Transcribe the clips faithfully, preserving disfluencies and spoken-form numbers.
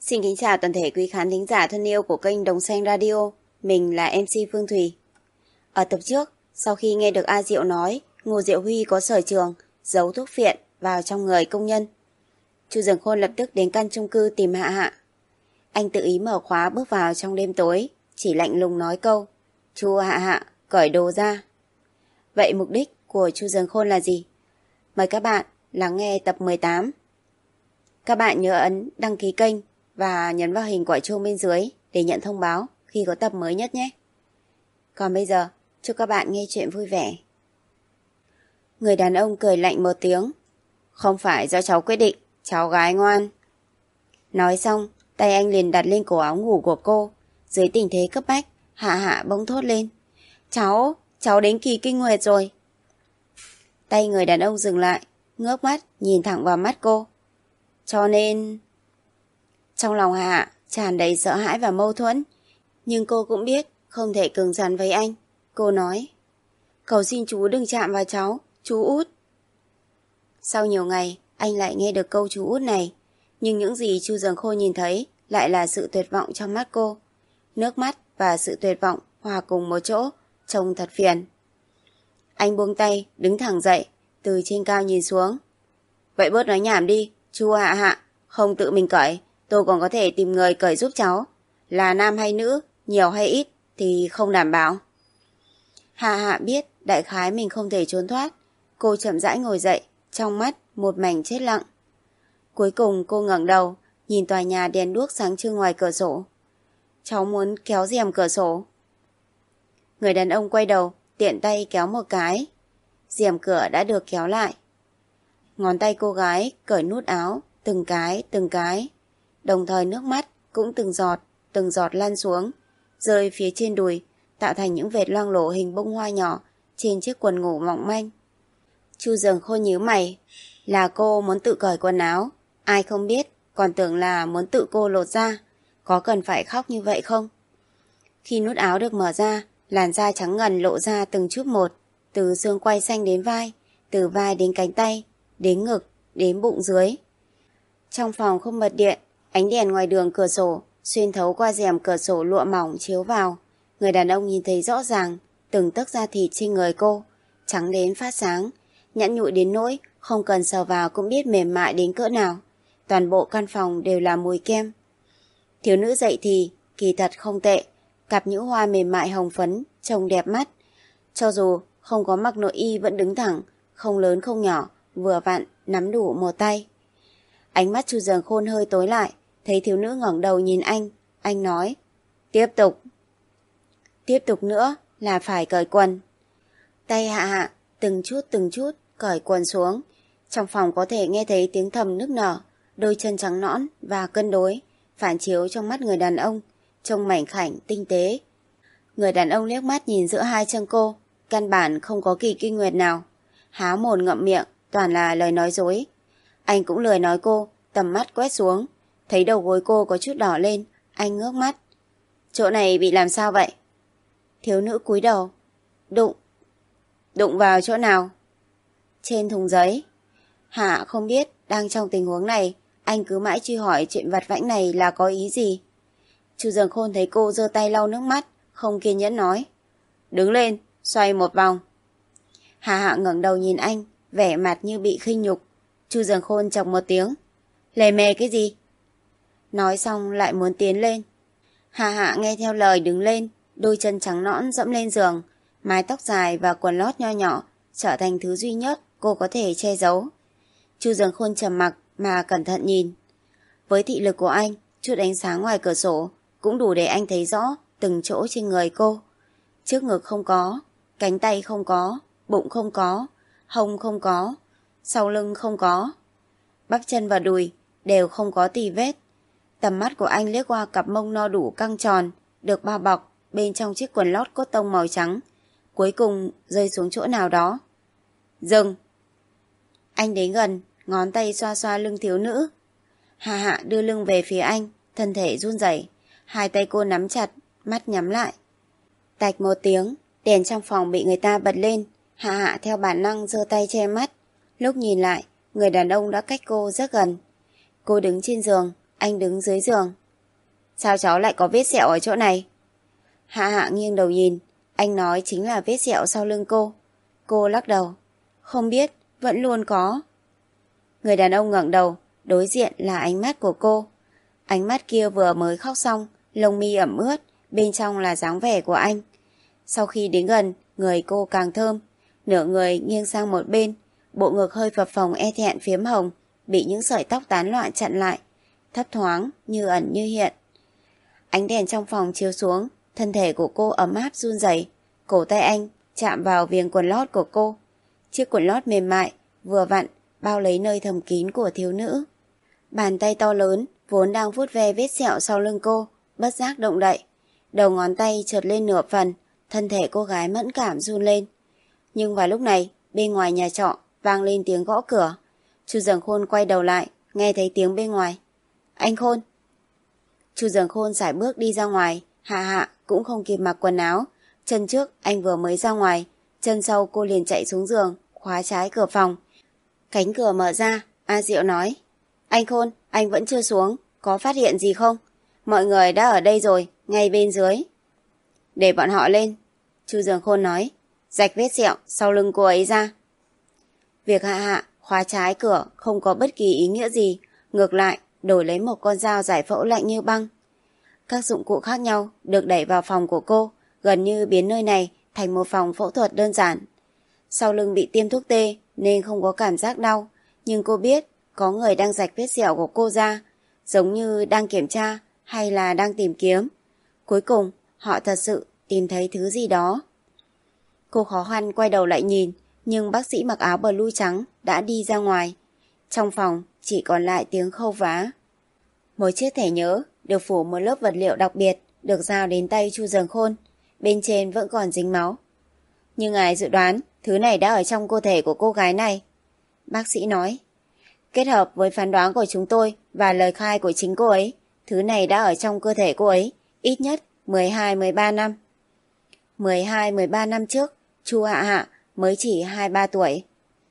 Xin kính chào toàn thể quý khán thính giả thân yêu của kênh Đồng Xanh Radio. Mình là em xê Phương Thùy. Ở tập trước, sau khi nghe được A Diệu nói Ngô Diệu Huy có sở trường giấu thuốc phiện vào trong người công nhân, Chu Dường Khôn lập tức đến căn chung cư tìm Hạ Hạ. Anh tự ý mở khóa bước vào trong đêm tối, chỉ lạnh lùng nói câu: "Chu Hạ Hạ, cởi đồ ra." Vậy mục đích của Chu Dường Khôn là gì? Mời các bạn lắng nghe tập mười tám. Các bạn nhớ ấn đăng ký kênh và nhấn vào hình quả chuông bên dưới để nhận thông báo khi có tập mới nhất nhé. Còn bây giờ, chúc các bạn nghe chuyện vui vẻ. Người đàn ông cười lạnh một tiếng. "Không phải do cháu quyết định, cháu gái ngoan." Nói xong, tay anh liền đặt lên cổ áo ngủ của cô. Dưới tình thế cấp bách, Hạ Hạ bỗng thốt lên: Cháu, cháu đến kỳ kinh nguyệt rồi." Tay người đàn ông dừng lại, ngước mắt nhìn thẳng vào mắt cô. Cho nên... Trong lòng Hạ Hạ tràn đầy sợ hãi và mâu thuẫn, nhưng cô cũng biết không thể cứng rắn với anh. Cô nói: "Cầu xin chú đừng chạm vào cháu, chú út." Sau nhiều ngày, anh lại nghe được câu chú út này, nhưng những gì Chu Dường Khôn nhìn thấy lại là sự tuyệt vọng trong mắt cô. Nước mắt và sự tuyệt vọng hòa cùng một chỗ, trông thật phiền. Anh buông tay, đứng thẳng dậy, từ trên cao nhìn xuống. "Vậy bớt nói nhảm đi, Chu Hạ Hạ, không tự mình cởi, tôi còn có thể tìm người cởi giúp cháu. Là nam hay nữ, nhiều hay ít thì không đảm bảo." Hạ Hạ biết đại khái mình không thể trốn thoát. Cô chậm rãi ngồi dậy, trong mắt một mảnh chết lặng. Cuối cùng cô ngẩng đầu, nhìn tòa nhà đèn đuốc sáng trưng ngoài cửa sổ. "Cháu muốn kéo rèm cửa sổ." Người đàn ông quay đầu, tiện tay kéo một cái. Rèm cửa đã được kéo lại. Ngón tay cô gái cởi nút áo, từng cái, từng cái. Đồng thời nước mắt cũng từng giọt, từng giọt lăn xuống, rơi phía trên đùi, tạo thành những vệt loang lổ hình bông hoa nhỏ trên chiếc quần ngủ mỏng manh. Chu Dường Khôn nhíu mày. Là cô muốn tự cởi quần áo, ai không biết, còn tưởng là muốn tự cô lột ra. Có cần phải khóc như vậy không? Khi nút áo được mở ra, làn da trắng ngần lộ ra từng chút một, từ xương quai xanh đến vai, từ vai đến cánh tay, đến ngực, đến bụng dưới. Trong phòng không bật điện, ánh đèn ngoài đường cửa sổ xuyên thấu qua rèm cửa sổ lụa mỏng chiếu vào. Người đàn ông nhìn thấy rõ ràng từng tấc da thịt trên người cô, trắng đến phát sáng, nhẵn nhụi đến nỗi không cần sờ vào cũng biết mềm mại đến cỡ nào. Toàn bộ căn phòng đều là mùi kem. Thiếu nữ dậy thì kỳ thật không tệ, cặp nhũ hoa mềm mại hồng phấn trông đẹp mắt. Cho dù không có mặc nội y vẫn đứng thẳng, không lớn không nhỏ, vừa vặn nắm đủ một tay. Ánh mắt Chu Dường Khôn hơi tối lại, thấy thiếu nữ ngẩng đầu nhìn anh. Anh nói: "Tiếp tục." Tiếp tục nữa là phải cởi quần. Tay Hạ Hạ từng chút từng chút cởi quần xuống. Trong phòng có thể nghe thấy tiếng thầm nức nở. Đôi chân trắng nõn và cân đối phản chiếu trong mắt người đàn ông, trông mảnh khảnh tinh tế. Người đàn ông liếc mắt nhìn giữa hai chân cô, căn bản không có kỳ kinh nguyệt nào. Há mồm ngậm miệng toàn là lời nói dối. Anh cũng lười nói cô, tầm mắt quét xuống, thấy đầu gối cô có chút đỏ lên. Anh ngước mắt: "Chỗ này bị làm sao vậy?" Thiếu nữ cúi đầu: "Đụng." "Đụng vào chỗ nào?" "Trên thùng giấy." Hạ không biết đang trong tình huống này anh cứ mãi truy hỏi chuyện vặt vãnh này là có ý gì. Chu Dường Khôn thấy cô giơ tay lau nước mắt, không kiên nhẫn nói: "Đứng lên, xoay một vòng." Hạ Hạ ngẩng đầu nhìn anh, vẻ mặt như bị khinh nhục. Chu Dường Khôn chọc một tiếng: "Lề mề cái gì?" Nói xong lại muốn tiến lên. Hạ Hạ nghe theo lời đứng lên, đôi chân trắng nõn dẫm lên giường, mái tóc dài và quần lót nho nhỏ trở thành thứ duy nhất cô có thể che giấu. Chu Dường Khôn trầm mặc mà cẩn thận nhìn. Với thị lực của anh, chút ánh sáng ngoài cửa sổ cũng đủ để anh thấy rõ từng chỗ trên người cô. Trước ngực không có, cánh tay không có, bụng không có, hông không có, sau lưng không có, bắp chân và đùi đều không có tì vết. Tầm mắt của anh liếc qua cặp mông no đủ căng tròn, được bao bọc bên trong chiếc quần lót cốt tông màu trắng, cuối cùng rơi xuống chỗ nào đó. "Dừng!" Anh đến gần, ngón tay xoa xoa lưng thiếu nữ. Hạ Hạ đưa lưng về phía anh, thân thể run rẩy, hai tay cô nắm chặt, mắt nhắm lại. Tạch một tiếng, đèn trong phòng bị người ta bật lên. Hạ Hạ theo bản năng giơ tay che mắt. Lúc nhìn lại, người đàn ông đã cách cô rất gần. Cô đứng trên giường, anh đứng dưới giường. Sao cháu lại có vết sẹo ở chỗ này? Hạ Hạ nghiêng đầu nhìn, anh nói chính là vết sẹo sau lưng cô. Cô lắc đầu. Không biết, vẫn luôn có. Người đàn ông ngẩng đầu, đối diện là ánh mắt của cô. Ánh mắt kia vừa mới khóc xong, lông mi ẩm ướt, bên trong là dáng vẻ của anh. Sau khi đến gần, người cô càng thơm, nửa người nghiêng sang một bên, bộ ngực hơi phập phồng e thẹn phiếm hồng, bị những sợi tóc tán loạn chặn lại, thấp thoáng, như ẩn như hiện. Ánh đèn trong phòng chiếu xuống, thân thể của cô ấm áp run rẩy, cổ tay anh chạm vào viền quần lót của cô. Chiếc quần lót mềm mại, vừa vặn, bao lấy nơi thầm kín của thiếu nữ. Bàn tay to lớn, vốn đang vuốt ve vết sẹo sau lưng cô, bất giác động đậy. Đầu ngón tay trượt lên nửa phần, thân thể cô gái mẫn cảm run lên. Nhưng vào lúc này, bên ngoài nhà trọ vang lên tiếng gõ cửa. Chu Dường Khôn quay đầu lại, nghe thấy tiếng bên ngoài. Anh Khôn. Chu Dường Khôn sải bước đi ra ngoài, Hạ Hạ cũng không kịp mặc quần áo. Chân trước anh vừa mới ra ngoài, chân sau cô liền chạy xuống giường, khóa trái cửa phòng. Cánh cửa mở ra, A Diệu nói. Anh Khôn, anh vẫn chưa xuống, có phát hiện gì không? Mọi người đã ở đây rồi, ngay bên dưới. Để bọn họ lên, Chu Dường Khôn nói, rạch vết sẹo sau lưng cô ấy ra. Việc Hạ Hạ khóa trái cửa không có bất kỳ ý nghĩa gì, ngược lại đổi lấy một con dao giải phẫu lạnh như băng. Các dụng cụ khác nhau được đẩy vào phòng của cô, gần như biến nơi này thành một phòng phẫu thuật đơn giản. Sau lưng bị tiêm thuốc tê nên không có cảm giác đau, nhưng cô biết có người đang rạch vết sẹo của cô ra, giống như đang kiểm tra hay là đang tìm kiếm. Cuối cùng, họ thật sự tìm thấy thứ gì đó. Cô khó khăn quay đầu lại nhìn, nhưng bác sĩ mặc áo blue trắng đã đi ra ngoài. Trong phòng chỉ còn lại tiếng khâu vá. Một chiếc thẻ nhớ được phủ một lớp vật liệu đặc biệt được giao đến tay Chu Dường Khôn. Bên trên vẫn còn dính máu. Nhưng ngài dự đoán thứ này đã ở trong cơ thể của cô gái này. Bác sĩ nói. Kết hợp với phán đoán của chúng tôi và lời khai của chính cô ấy, thứ này đã ở trong cơ thể cô ấy ít nhất mười hai mười ba năm. mười hai mười ba năm trước, Chu Hạ Hạ mới chỉ hai ba tuổi.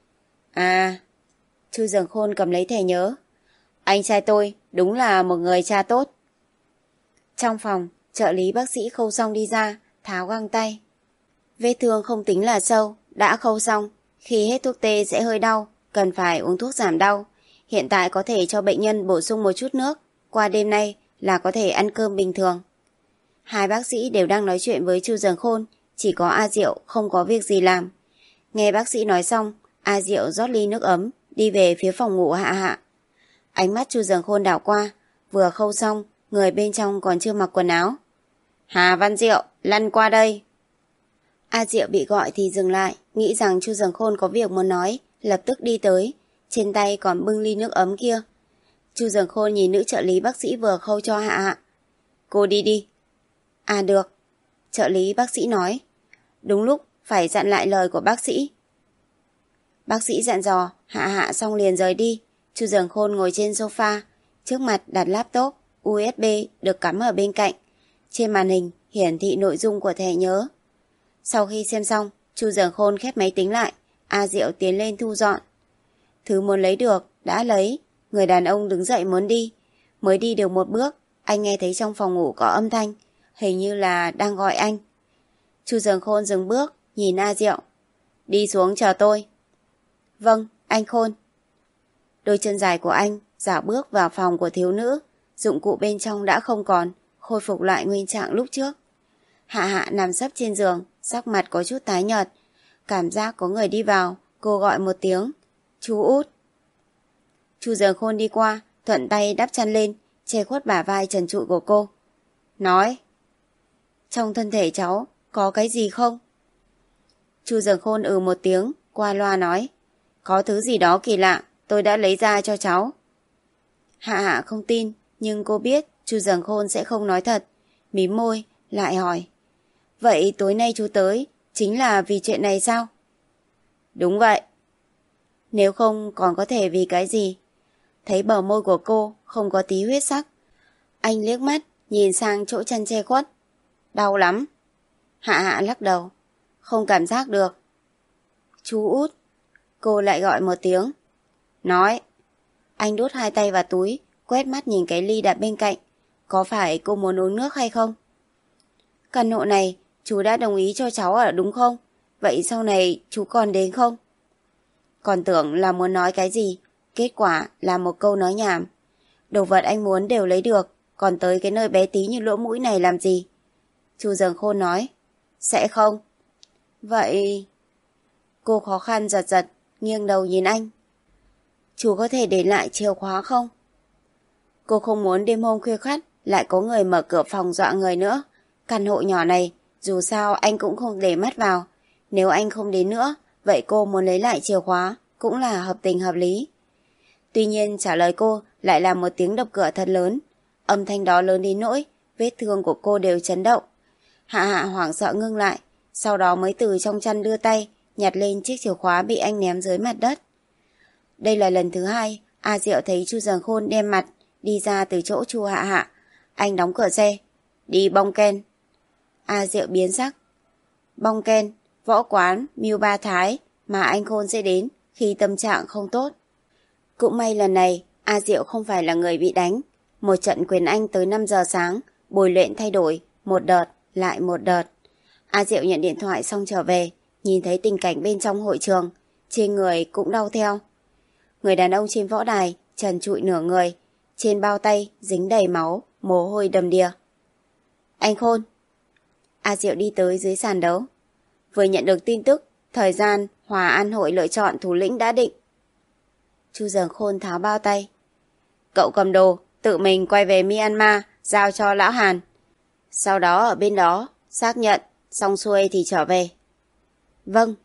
À, Chu Dường Khôn cầm lấy thẻ nhớ. Anh trai tôi đúng là một người cha tốt. Trong phòng, trợ lý bác sĩ khâu xong đi ra, tháo găng tay. Vết thương không tính là sâu, đã khâu xong. Khi hết thuốc tê sẽ hơi đau, cần phải uống thuốc giảm đau. Hiện tại có thể cho bệnh nhân bổ sung một chút nước. Qua đêm nay là có thể ăn cơm bình thường. Hai bác sĩ đều đang nói chuyện với Chu Dường Khôn, chỉ có A Diệu không có việc gì làm. Nghe bác sĩ nói xong, A Diệu rót ly nước ấm, đi về phía phòng ngủ Hạ Hạ. Ánh mắt Chu Dường Khôn đảo qua, vừa khâu xong, người bên trong còn chưa mặc quần áo. Hà Văn Diệu, lăn qua đây. A Diệu bị gọi thì dừng lại, nghĩ rằng Chu Dường Khôn có việc muốn nói, lập tức đi tới, trên tay còn bưng ly nước ấm kia. Chu Dường Khôn nhìn nữ trợ lý bác sĩ vừa khâu cho Hạ Hạ. Cô đi đi. À được. Trợ lý bác sĩ nói. Đúng lúc, phải dặn lại lời của bác sĩ. Bác sĩ dặn dò, Hạ Hạ xong liền rời đi. Chu Dường Khôn ngồi trên sofa, trước mặt đặt laptop, u ét bê được cắm ở bên cạnh. Trên màn hình hiển thị nội dung của thẻ nhớ. Sau khi xem xong, Chu Dường Khôn khép máy tính lại, A Diệu tiến lên thu dọn. Thứ muốn lấy được, đã lấy. Người đàn ông đứng dậy muốn đi. Mới đi được một bước, anh nghe thấy trong phòng ngủ có âm thanh, hình như là đang gọi anh. Chu Dường Khôn dừng bước, nhìn A Diệu. Đi xuống chờ tôi. Vâng, anh Khôn. Đôi chân dài của anh dạo bước vào phòng của thiếu nữ, dụng cụ bên trong đã không còn, khôi phục lại nguyên trạng lúc trước. Hạ Hạ nằm sấp trên giường, sắc mặt có chút tái nhợt. Cảm giác có người đi vào, cô gọi một tiếng. Chú Út. Chu Dường Khôn đi qua, thuận tay đắp chăn lên, che khuất bả vai trần trụi của cô. Nói. Trong thân thể cháu, có cái gì không? Chu Dường Khôn ừ một tiếng, qua loa nói. Có thứ gì đó kỳ lạ, tôi đã lấy ra cho cháu. Hạ Hạ không tin, nhưng cô biết Chu Dường Khôn sẽ không nói thật. Mím môi, lại hỏi. Vậy tối nay chú tới, chính là vì chuyện này sao? Đúng vậy. Nếu không còn có thể vì cái gì? Thấy bờ môi của cô không có tí huyết sắc. Anh liếc mắt, nhìn sang chỗ chân che khuất. Đau lắm. Hạ Hạ lắc đầu. Không cảm giác được. Chú Út. Cô lại gọi một tiếng. Nói. Anh đút hai tay vào túi, quay quét mắt nhìn cái ly đặt bên cạnh. Có phải cô muốn uống nước hay không? Căn hộ này chú đã đồng ý cho cháu ở đúng không? Vậy sau này chú còn đến không? Còn tưởng là muốn nói cái gì, kết quả là một câu nói nhảm. Đồ vật anh muốn đều lấy được, còn tới cái nơi bé tí như lỗ mũi này làm gì? Chu Dường Khôn nói. Sẽ không. Vậy... Cô khó khăn giật giật, nghiêng đầu nhìn anh. Chú có thể để lại chìa khóa không? Cô không muốn đêm hôm khuya khoắt lại có người mở cửa phòng dọa người nữa. Căn hộ nhỏ này, dù sao anh cũng không để mắt vào. Nếu anh không đến nữa, vậy cô muốn lấy lại chìa khóa cũng là hợp tình hợp lý. Tuy nhiên trả lời cô lại là một tiếng đập cửa thật lớn. Âm thanh đó lớn đến nỗi vết thương của cô đều chấn động. Hạ Hạ hoảng sợ ngưng lại, sau đó mới từ trong chăn đưa tay nhặt lên chiếc chìa khóa bị anh ném dưới mặt đất. Đây là lần thứ hai A Diệu thấy Chu Dường Khôn đem mặt đi ra từ chỗ Chu Hạ Hạ. Anh đóng cửa xe. Đi bong ken. A Diệu biến sắc. Bong ken, võ quán, Mưu Ba Thái mà anh Khôn sẽ đến khi tâm trạng không tốt. Cũng may lần này A Diệu không phải là người bị đánh. Một trận quyền Anh tới năm giờ sáng, bồi luyện thay đổi, một đợt, lại một đợt. A Diệu nhận điện thoại xong trở về, nhìn thấy tình cảnh bên trong hội trường, trên người cũng đau theo. Người đàn ông trên võ đài, trần trụi nửa người, trên bao tay dính đầy máu, mồ hôi đầm đìa. Anh Khôn. A Diệu đi tới dưới sàn đấu. Vừa nhận được tin tức, thời gian Hòa An hội lựa chọn thủ lĩnh đã định. Chu Dường Khôn tháo bao tay. Cậu cầm đồ, tự mình quay về Myanmar, giao cho lão Hàn. Sau đó ở bên đó, xác nhận, xong xuôi thì trở về. Vâng.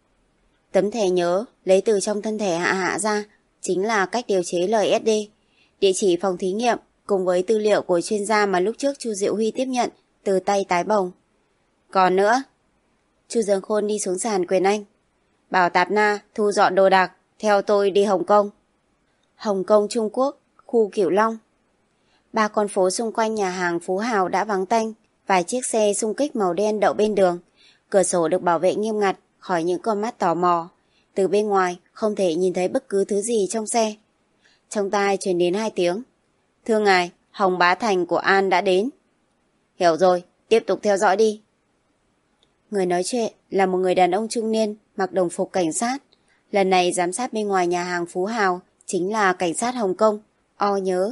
Tấm thẻ nhớ lấy từ trong thân thể Hạ Hạ ra, chính là cách điều chế lờ ét đê, địa chỉ phòng thí nghiệm cùng với tư liệu của chuyên gia mà lúc trước Chu Diệu Huy tiếp nhận từ tay Tái Bồng. Còn nữa, Chu Dường Khôn đi xuống sàn quyền Anh. Bảo Tạp Na thu dọn đồ đạc, theo tôi đi Hồng Kông. Hồng Kông, Trung Quốc, khu Cửu Long. Ba con phố xung quanh nhà hàng Phú Hào đã vắng tanh, vài chiếc xe xung kích màu đen đậu bên đường. Cửa sổ được bảo vệ nghiêm ngặt khỏi những con mắt tò mò. Từ bên ngoài không thể nhìn thấy bất cứ thứ gì trong xe. Trong tai truyền đến hai tiếng. Thưa ngài, Hồng Bá Thành của An đã đến. Hiểu rồi, tiếp tục theo dõi đi. Người nói chuyện là một người đàn ông trung niên mặc đồng phục cảnh sát. Lần này giám sát bên ngoài nhà hàng Phú Hào chính là cảnh sát Hồng Kông, O Nhớ.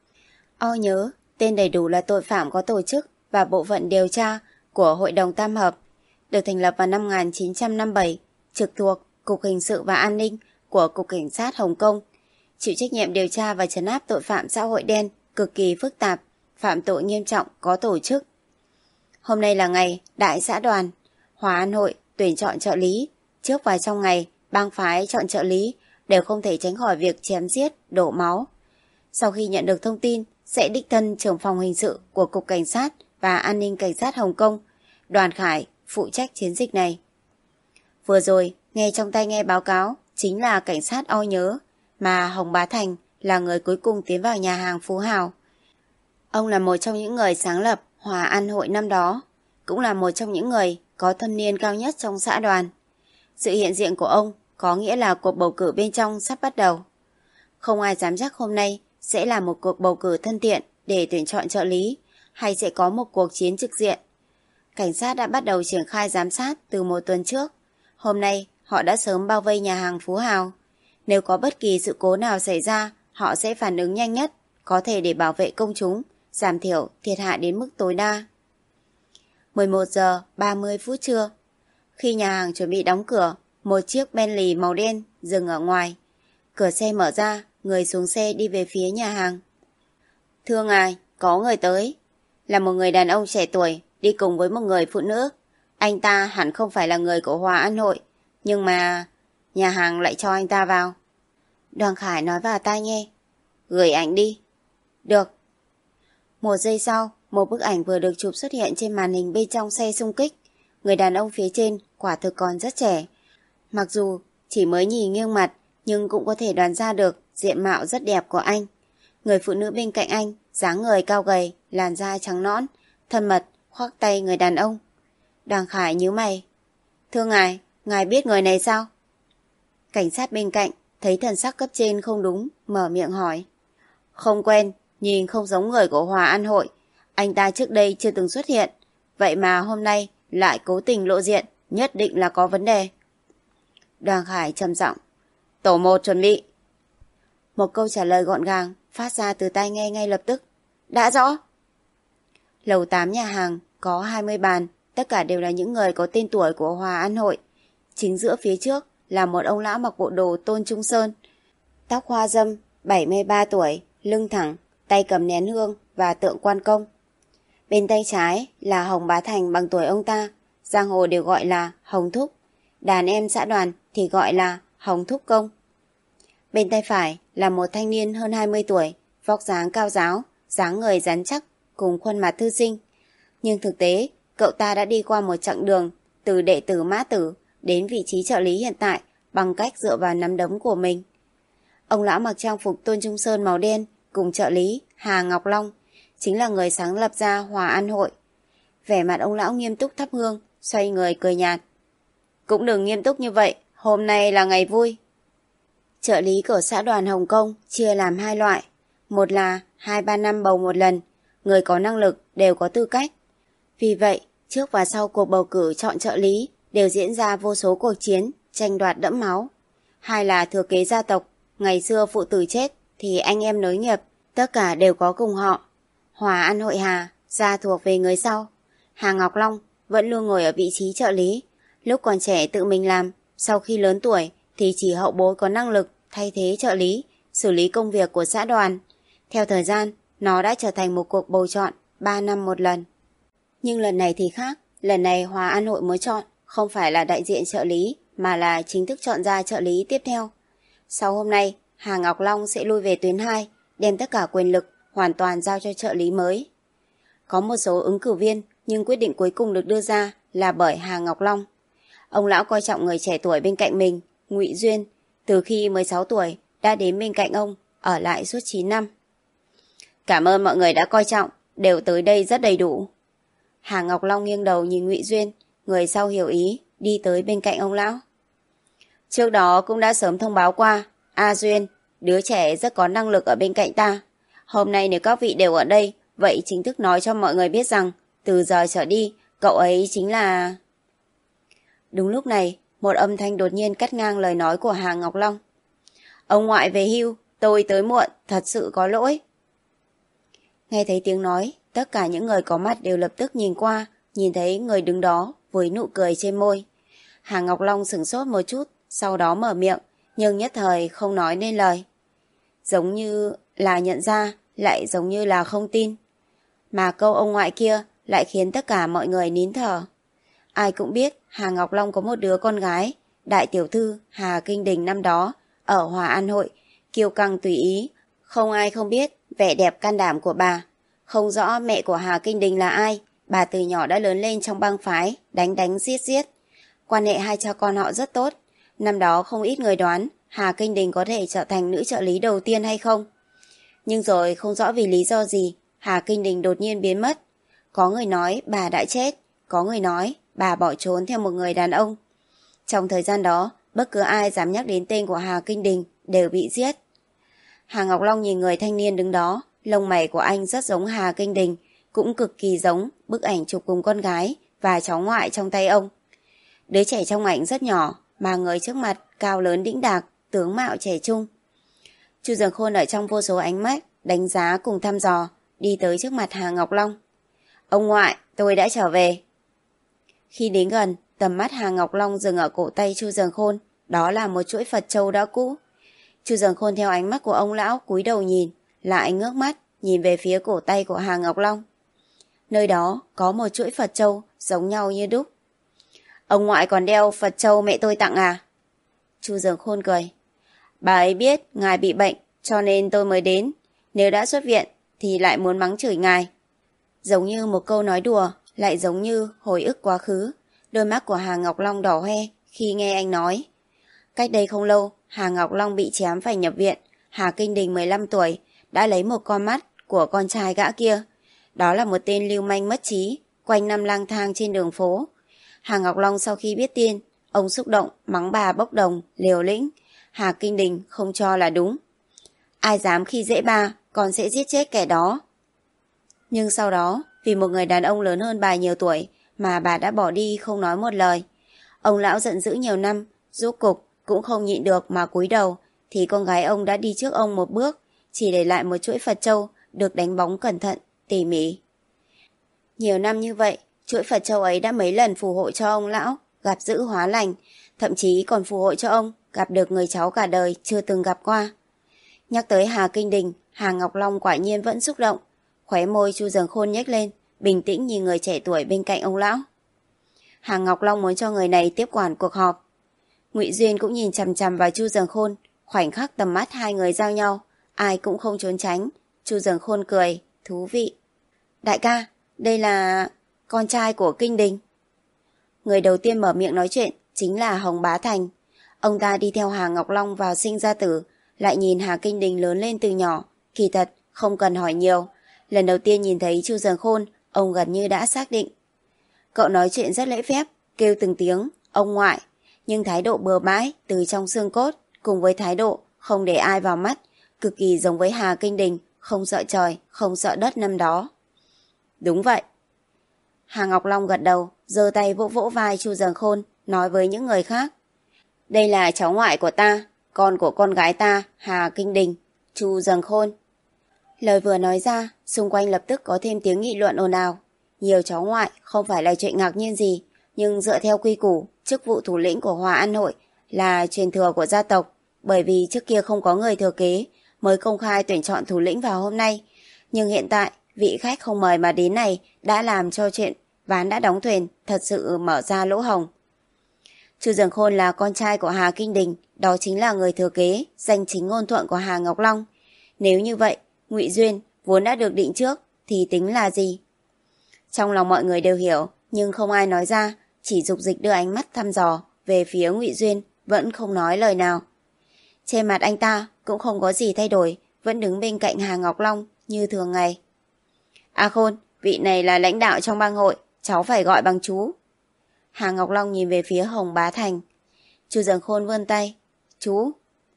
O Nhớ, tên đầy đủ là tội phạm có tổ chức và bộ phận điều tra của Hội đồng Tam Hợp, được thành lập vào năm một nghìn chín trăm năm mươi bảy, trực thuộc Cục Hình sự và An ninh của Cục Cảnh sát Hồng Kông, chịu trách nhiệm điều tra và trấn áp tội phạm xã hội đen cực kỳ phức tạp, phạm tội nghiêm trọng có tổ chức. Hôm nay là ngày Đại xã đoàn, Hòa An hội tuyển chọn trợ lý. Trước và trong ngày bang phái chọn trợ lý đều không thể tránh khỏi việc chém giết, đổ máu. Sau khi nhận được thông tin, sẽ đích thân trưởng phòng hình sự của Cục Cảnh sát và An ninh Cảnh sát Hồng Kông, Đoàn Khải, phụ trách chiến dịch này. Vừa rồi, nghe trong tay nghe báo cáo chính là cảnh sát O Nhớ, mà Hồng Bá Thành là người cuối cùng tiến vào nhà hàng Phú Hào. Ông là một trong những người sáng lập Hòa An hội năm đó, cũng là một trong những người có thâm niên cao nhất trong xã đoàn. Sự hiện diện của ông có nghĩa là cuộc bầu cử bên trong sắp bắt đầu. Không ai dám chắc hôm nay sẽ là một cuộc bầu cử thân thiện để tuyển chọn trợ lý, hay sẽ có một cuộc chiến trực diện. Cảnh sát đã bắt đầu triển khai giám sát từ một tuần trước. Hôm nay, họ đã sớm bao vây nhà hàng Phú Hào. Nếu có bất kỳ sự cố nào xảy ra, họ sẽ phản ứng nhanh nhất, có thể để bảo vệ công chúng, giảm thiểu thiệt hại đến mức tối đa. mười một giờ ba mươi phút trưa. Khi nhà hàng chuẩn bị đóng cửa, một chiếc Bentley màu đen dừng ở ngoài. Cửa xe mở ra, người xuống xe đi về phía nhà hàng. Thưa ngài, có người tới. Là một người đàn ông trẻ tuổi, đi cùng với một người phụ nữ. Anh ta hẳn không phải là người của Hòa An hội, nhưng mà nhà hàng lại cho anh ta vào. Đoàn Khải nói vào tai nghe. Gửi ảnh đi. Được. Một giây sau, một bức ảnh vừa được chụp xuất hiện trên màn hình bên trong xe xung kích. Người đàn ông phía trên quả thực còn rất trẻ. Mặc dù chỉ mới nhìn nghiêng mặt, nhưng cũng có thể đoán ra được diện mạo rất đẹp của anh. Người phụ nữ bên cạnh anh, dáng người cao gầy, làn da trắng nõn, thân mật, khoác tay người đàn ông. Đoàn Khải nhíu mày. Thưa ngài, ngài biết người này sao? Cảnh sát bên cạnh thấy thần sắc cấp trên không đúng, mở miệng hỏi. không quen, nhìn không giống người của Hòa An Hội. Anh ta trước đây chưa từng xuất hiện, vậy mà hôm nay lại cố tình lộ diện, nhất định là có vấn đề. Đoàn Khải trầm giọng, tổ một chuẩn bị. Một câu trả lời gọn gàng phát ra từ tai nghe ngay lập tức. Đã rõ. Lầu tám nhà hàng có hai mươi bàn, tất cả đều là những người có tên tuổi của Hòa An Hội. Chính giữa phía trước là một ông lão mặc bộ đồ Tôn Trung Sơn, tóc hoa râm, bảy mươi ba tuổi, lưng thẳng, tay cầm nén hương và tượng quan công. Bên tay trái là Hồng Bá Thành bằng tuổi ông ta, giang hồ đều gọi là Hồng Thúc, đàn em xã Đoàn thì gọi là Hồng Thúc Công. Bên tay phải là một thanh niên hơn hai mươi tuổi, vóc dáng cao ráo, dáng người rắn chắc, cùng khuôn mặt thư sinh. Nhưng thực tế, cậu ta đã đi qua một chặng đường từ đệ tử mã tử đến vị trí trợ lý hiện tại bằng cách dựa vào nắm đấm của mình. Ông lão mặc trang phục Tôn Trung Sơn màu đen cùng trợ lý Hà Ngọc Long chính là người sáng lập ra Hòa An Hội. Vẻ mặt ông lão nghiêm túc thắp hương, xoay người cười nhạt. Cũng đừng nghiêm túc như vậy, hôm nay là ngày vui. Trợ lý của xã Đoàn Hồng Kông chia làm hai loại. Một là hai ba năm bầu một lần, người có năng lực đều có tư cách. Vì vậy, trước và sau cuộc bầu cử chọn trợ lý đều diễn ra vô số cuộc chiến, tranh đoạt đẫm máu. Hai là thừa kế gia tộc, ngày xưa phụ tử chết thì anh em nối nghiệp, tất cả đều có cùng họ. Hòa An Hội Hà, gia thuộc về người sau. Hà Ngọc Long vẫn luôn ngồi ở vị trí trợ lý, lúc còn trẻ tự mình làm, sau khi lớn tuổi thì chỉ hậu bối có năng lực thay thế trợ lý, xử lý công việc của xã đoàn. Theo thời gian, nó đã trở thành một cuộc bầu chọn ba năm một lần. Nhưng lần này thì khác, lần này Hòa An Hội mới chọn, không phải là đại diện trợ lý, mà là chính thức chọn ra trợ lý tiếp theo. Sau hôm nay, Hà Ngọc Long sẽ lui về tuyến hai, đem tất cả quyền lực hoàn toàn giao cho trợ lý mới. Có một số ứng cử viên, nhưng quyết định cuối cùng được đưa ra là bởi Hà Ngọc Long. Ông lão coi trọng người trẻ tuổi bên cạnh mình, Ngụy Duyên, từ khi mười sáu tuổi đã đến bên cạnh ông, ở lại suốt chín năm. Cảm ơn mọi người đã coi trọng, đều tới đây rất đầy đủ. Hà Ngọc Long nghiêng đầu nhìn Ngụy Duyên, người sau hiểu ý, đi tới bên cạnh ông lão. Trước đó cũng đã sớm thông báo qua, A Duyên, đứa trẻ rất có năng lực ở bên cạnh ta. Hôm nay nếu các vị đều ở đây, vậy chính thức nói cho mọi người biết rằng, từ giờ trở đi, cậu ấy chính là... Đúng lúc này, một âm thanh đột nhiên cắt ngang lời nói của Hà Ngọc Long. Ông ngoại về hưu, tôi tới muộn, thật sự có lỗi. Nghe thấy tiếng nói, tất cả những người có mặt đều lập tức nhìn qua, nhìn thấy người đứng đó với nụ cười trên môi. Hà Ngọc Long sửng sốt một chút, sau đó mở miệng, nhưng nhất thời không nói nên lời. Giống như là nhận ra, lại giống như là không tin. Mà câu ông ngoại kia lại khiến tất cả mọi người nín thở. Ai cũng biết Hà Ngọc Long có một đứa con gái, đại tiểu thư Hà Kinh Đình năm đó, ở Hòa An Hội, kiêu căng tùy ý. Không ai không biết vẻ đẹp can đảm của bà. Không rõ mẹ của Hà Kinh Đình là ai, bà từ nhỏ đã lớn lên trong bang phái, đánh đánh giết giết. Quan hệ hai cha con họ rất tốt. Năm đó không ít người đoán Hà Kinh Đình có thể trở thành nữ trợ lý đầu tiên hay không. Nhưng rồi không rõ vì lý do gì, Hà Kinh Đình đột nhiên biến mất. Có người nói bà đã chết, có người nói bà bỏ trốn theo một người đàn ông. Trong thời gian đó, bất cứ ai dám nhắc đến tên của Hà Kinh Đình đều bị giết. Hà Ngọc Long nhìn người thanh niên đứng đó, lông mày của anh rất giống Hà Kinh Đình, cũng cực kỳ giống bức ảnh chụp cùng con gái và cháu ngoại trong tay ông. Đứa trẻ trong ảnh rất nhỏ, mà người trước mặt cao lớn đĩnh đạc, tướng mạo trẻ trung. Chu Dường Khôn ở trong vô số ánh mắt, đánh giá cùng thăm dò, đi tới trước mặt Hà Ngọc Long. Ông ngoại, tôi đã trở về. Khi đến gần, tầm mắt Hà Ngọc Long dừng ở cổ tay Chu Dường Khôn, đó là một chuỗi Phật châu đã cũ. Chu Dường Khôn theo ánh mắt của ông lão cúi đầu nhìn, lại ngước mắt nhìn về phía cổ tay của Hà Ngọc Long. Nơi đó có một chuỗi Phật châu giống nhau như đúc. Ông ngoại còn đeo Phật châu mẹ tôi tặng à? Chu Dường Khôn cười. Bà ấy biết ngài bị bệnh, cho nên tôi mới đến. Nếu đã xuất viện thì lại muốn mắng chửi ngài. Giống như một câu nói đùa, lại giống như hồi ức quá khứ. Đôi mắt của Hà Ngọc Long đỏ hoe khi nghe anh nói. Cách đây không lâu, Hà Ngọc Long bị chém phải nhập viện. Hà Kinh Đình mười lăm tuổi đã lấy một con mắt của con trai gã kia. Đó là một tên lưu manh mất trí, quanh năm lang thang trên đường phố. Hà Ngọc Long sau khi biết tin, ông xúc động, mắng bà bốc đồng, liều lĩnh. Hà Kinh Đình không cho là đúng. Ai dám khi dễ bà, con sẽ giết chết kẻ đó. Nhưng sau đó, vì một người đàn ông lớn hơn bà nhiều tuổi mà bà đã bỏ đi không nói một lời. Ông lão giận dữ nhiều năm, rốt cục cũng không nhịn được mà cúi đầu, thì con gái ông đã đi trước ông một bước, chỉ để lại một chuỗi Phật châu được đánh bóng cẩn thận, tỉ mỉ. Nhiều năm như vậy, chuỗi Phật châu ấy đã mấy lần phù hộ cho ông lão gặp dữ hóa lành, thậm chí còn phù hộ cho ông gặp được người cháu cả đời chưa từng gặp qua. Nhắc tới Hà Kinh Đình, Hà Ngọc Long quả nhiên vẫn xúc động. Khóe môi Chu Dường Khôn nhếch lên, bình tĩnh nhìn người trẻ tuổi bên cạnh ông lão. Hà Ngọc Long muốn cho người này tiếp quản cuộc họp. Ngụy Duyên cũng nhìn chằm chằm vào Chu Dường Khôn, khoảnh khắc tầm mắt hai người giao nhau, ai cũng không trốn tránh. Chu Dường Khôn cười, thú vị. Đại ca, đây là con trai của Kinh Đình. Người đầu tiên mở miệng nói chuyện chính là Hồng Bá Thành. Ông ta đi theo Hà Ngọc Long vào sinh ra tử, lại nhìn Hà Kinh Đình lớn lên từ nhỏ, kỳ thật không cần hỏi nhiều. Lần đầu tiên nhìn thấy Chu Dường Khôn, ông gần như đã xác định. Cậu nói chuyện rất lễ phép, kêu từng tiếng ông ngoại, nhưng thái độ bừa bãi từ trong xương cốt cùng với thái độ không để ai vào mắt, cực kỳ giống với Hà Kinh Đình, không sợ trời, không sợ đất năm đó. Đúng vậy. Hà Ngọc Long gật đầu, giơ tay vỗ vỗ vai Chu Dường Khôn, nói với những người khác. Đây là cháu ngoại của ta, con của con gái ta, Hà Kinh Đình, Chu Dường Khôn. Lời vừa nói ra, xung quanh lập tức có thêm tiếng nghị luận ồn ào. Nhiều cháu ngoại không phải là chuyện ngạc nhiên gì, nhưng dựa theo quy củ, chức vụ thủ lĩnh của Hòa An Hội là truyền thừa của gia tộc, bởi vì trước kia không có người thừa kế, mới công khai tuyển chọn thủ lĩnh vào hôm nay. Nhưng hiện tại, vị khách không mời mà đến này đã làm cho chuyện ván đã đóng thuyền thật sự mở ra lỗ hổng. Chu Dường Khôn là con trai của Hà Kinh Đình, đó chính là người thừa kế, danh chính ngôn thuận của Hà Ngọc Long. Nếu như vậy, Ngụy Duyên vốn đã được định trước thì tính là gì? Trong lòng mọi người đều hiểu, nhưng không ai nói ra, chỉ dục dịch đưa ánh mắt thăm dò về phía Ngụy Duyên, vẫn không nói lời nào. Trên mặt anh ta cũng không có gì thay đổi, vẫn đứng bên cạnh Hà Ngọc Long như thường ngày. A Khôn, vị này là lãnh đạo trong bang hội, cháu phải gọi bằng chú. Hà Ngọc Long nhìn về phía Hồng Bá Thành. Chu Dường Khôn vươn tay. Chú.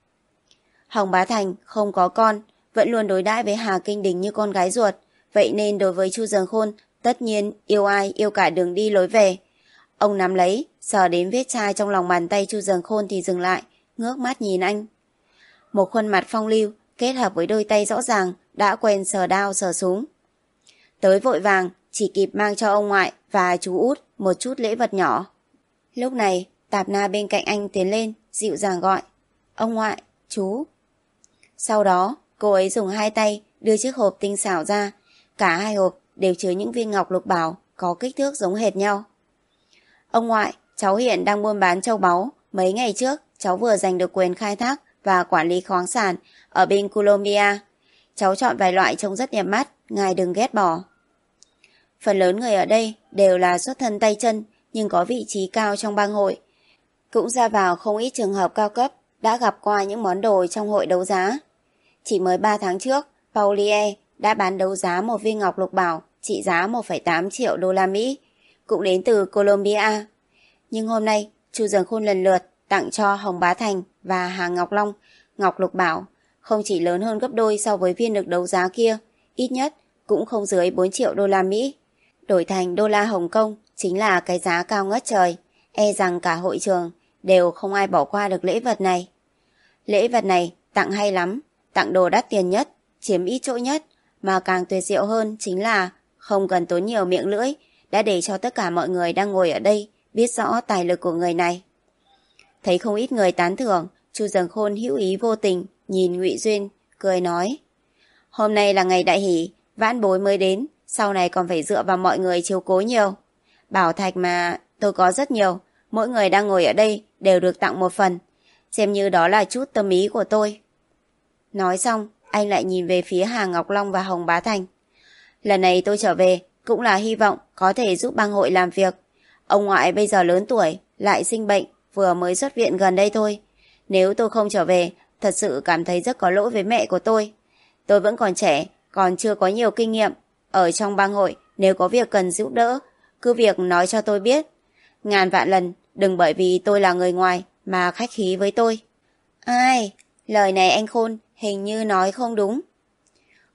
Hồng Bá Thành không có con, vẫn luôn đối đãi với Hà Kinh Đình như con gái ruột, vậy nên đối với Chu Dường Khôn tất nhiên yêu ai yêu cả đường đi lối về. Ông nắm lấy, sờ đến vết chai trong lòng bàn tay Chu Dường Khôn thì dừng lại, ngước mắt nhìn anh. Một khuôn mặt phong lưu kết hợp với đôi tay rõ ràng đã quen sờ đao sờ súng. Tới vội vàng, chỉ kịp mang cho ông ngoại và chú út một chút lễ vật nhỏ. Lúc này, Tạp Na bên cạnh anh tiến lên, dịu dàng gọi. Ông ngoại, chú. Sau đó, cô ấy dùng hai tay đưa chiếc hộp tinh xảo ra. Cả hai hộp đều chứa những viên ngọc lục bảo có kích thước giống hệt nhau. Ông ngoại, cháu hiện đang buôn bán châu báu. Mấy ngày trước, cháu vừa giành được quyền khai thác và quản lý khoáng sản ở bên Colombia. Cháu chọn vài loại trông rất đẹp mắt, ngài đừng ghét bỏ. Phần lớn người ở đây đều là xuất thân tay chân, nhưng có vị trí cao trong bang hội. Cũng ra vào không ít trường hợp cao cấp, đã gặp qua những món đồ trong hội đấu giá. Chỉ mới ba tháng trước, Paulier đã bán đấu giá một viên ngọc lục bảo trị giá một phẩy tám triệu đô la Mỹ, cũng đến từ Colombia. Nhưng hôm nay, Chu Dường Khôn lần lượt tặng cho Hồng Bá Thành và Hà Ngọc Long ngọc lục bảo, không chỉ lớn hơn gấp đôi so với viên được đấu giá kia, ít nhất cũng không dưới bốn triệu đô la Mỹ. Đổi thành đô la Hồng Kông chính là cái giá cao ngất trời, e rằng cả hội trường đều không ai bỏ qua được lễ vật này. Lễ vật này tặng hay lắm, tặng đồ đắt tiền nhất, chiếm ít chỗ nhất, mà càng tuyệt diệu hơn chính là không cần tốn nhiều miệng lưỡi, đã để cho tất cả mọi người đang ngồi ở đây biết rõ tài lực của người này. Thấy không ít người tán thưởng, Chu Dường Khôn hữu ý vô tình nhìn Ngụy Duyên, cười nói: Hôm nay là ngày đại hỷ, vãn bối mới đến, sau này còn phải dựa vào mọi người chiếu cố nhiều. Bảo thạch mà tôi có rất nhiều, mỗi người đang ngồi ở đây đều được tặng một phần, xem như đó là chút tâm ý của tôi. Nói xong, anh lại nhìn về phía Hà Ngọc Long và Hồng Bá Thành. Lần này tôi trở về cũng là hy vọng có thể giúp bang hội làm việc. Ông ngoại bây giờ lớn tuổi, lại sinh bệnh, vừa mới xuất viện gần đây thôi. Nếu tôi không trở về, thật sự cảm thấy rất có lỗi với mẹ của tôi. Tôi vẫn còn trẻ, còn chưa có nhiều kinh nghiệm. Ở trong bang hội, nếu có việc cần giúp đỡ, cứ việc nói cho tôi biết. Ngàn vạn lần, đừng bởi vì tôi là người ngoài mà khách khí với tôi. Ai? Lời này anh Khôn hình như nói không đúng.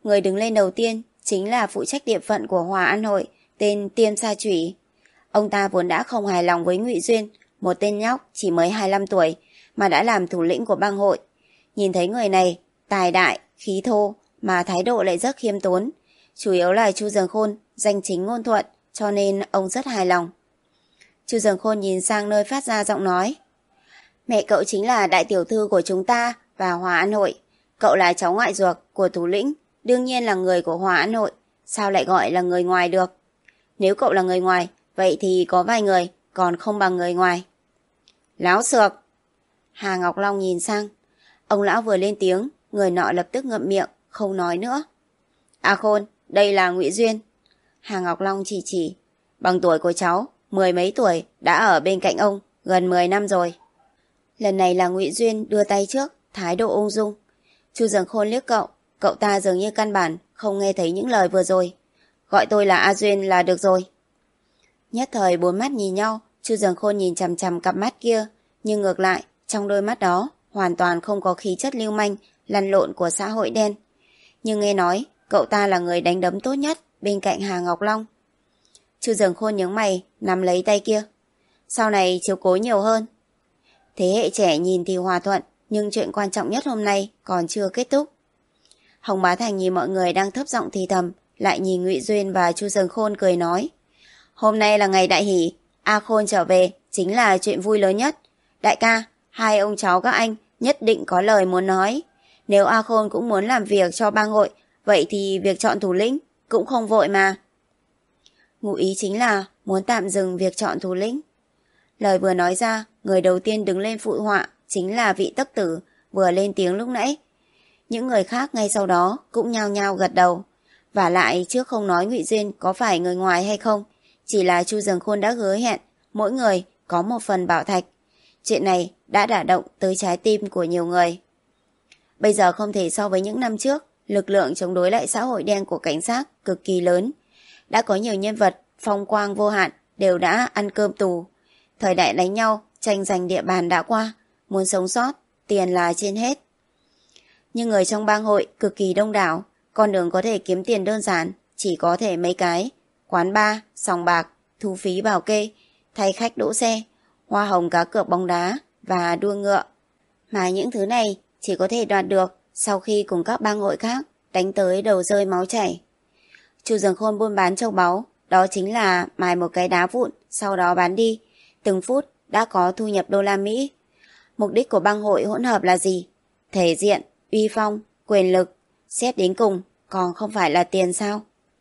Người đứng lên đầu tiên chính là phụ trách địa phận của Hòa An Hội, tên Tiêm Sa Chủy. Ông ta vốn đã không hài lòng với Ngụy Duyên, một tên nhóc chỉ mới hai mươi lăm tuổi mà đã làm thủ lĩnh của bang hội. Nhìn thấy người này tài đại, khí thô mà thái độ lại rất khiêm tốn, chủ yếu là Chu Dường Khôn danh chính ngôn thuận, cho nên ông rất hài lòng. Chu Dường Khôn nhìn sang nơi phát ra giọng nói. Mẹ cậu chính là đại tiểu thư của chúng ta và Hòa An Hội. Cậu là cháu ngoại ruột của thủ lĩnh, đương nhiên là người của Hòa An Hội. Sao lại gọi là người ngoài được? Nếu cậu là người ngoài, vậy thì có vài người còn không bằng người ngoài. Láo xược! Hà Ngọc Long nhìn sang. Ông lão vừa lên tiếng, người nọ lập tức ngậm miệng, không nói nữa. A Khôn, đây là Ngụy Duyên. Hà Ngọc Long chỉ chỉ. Bằng tuổi của cháu, mười mấy tuổi, đã ở bên cạnh ông, gần mười năm rồi. Lần này là Ngụy Duyên đưa tay trước, thái độ ung dung. Chu Dường Khôn liếc cậu, cậu ta dường như căn bản không nghe thấy những lời vừa rồi. Gọi tôi là A Duyên là được rồi. Nhất thời bốn mắt nhìn nhau, Chu Dường Khôn nhìn chằm chằm cặp mắt kia, nhưng ngược lại, trong đôi mắt đó hoàn toàn không có khí chất lưu manh, lăn lộn của xã hội đen. Nhưng nghe nói, cậu ta là người đánh đấm tốt nhất bên cạnh Hà Ngọc Long. Chu Dường Khôn nhướng mày, nắm lấy tay kia. Sau này chiếu cố nhiều hơn. Thế hệ trẻ nhìn thì hòa thuận, nhưng chuyện quan trọng nhất hôm nay còn chưa kết thúc. Hồng Bá Thành nhìn mọi người đang thấp giọng thì thầm, lại nhìn Ngụy Duyên và Chu Dường Khôn cười nói. Hôm nay là ngày đại hỷ, A Khôn trở về chính là chuyện vui lớn nhất. Đại ca, hai ông cháu các anh nhất định có lời muốn nói. Nếu A Khôn cũng muốn làm việc cho bang hội, vậy thì việc chọn thủ lĩnh cũng không vội mà. Ngụ ý chính là muốn tạm dừng việc chọn thủ lĩnh. Lời vừa nói ra, người đầu tiên đứng lên phụ họa chính là vị Tấc Tử vừa lên tiếng lúc nãy. Những người khác ngay sau đó cũng nhao nhao gật đầu. Vả lại trước không nói Ngụy Duyên có phải người ngoài hay không, chỉ là Chu Dường Khôn đã hứa hẹn mỗi người có một phần bảo thạch. Chuyện này đã đả động tới trái tim của nhiều người. Bây giờ không thể so với những năm trước, lực lượng chống đối lại xã hội đen của cảnh sát cực kỳ lớn. Đã có nhiều nhân vật phong quang vô hạn đều đã ăn cơm tù. Thời đại đánh nhau, tranh giành địa bàn đã qua, muốn sống sót, tiền là trên hết. Nhưng người trong bang hội cực kỳ đông đảo, con đường có thể kiếm tiền đơn giản, chỉ có thể mấy cái: quán bar, sòng bạc, thu phí bảo kê, thay khách đỗ xe, hoa hồng cá cược bóng đá và đua ngựa. Mà những thứ này chỉ có thể đoạt được sau khi cùng các bang hội khác đánh tới đầu rơi máu chảy. Chu Dường Khôn buôn bán châu báu, đó chính là mài một cái đá vụn, sau đó bán đi, từng phút đã có thu nhập đô la Mỹ. Mục đích của bang hội hỗn hợp là gì? Thể diện, uy phong, quyền lực, xét đến cùng còn không phải là tiền sao?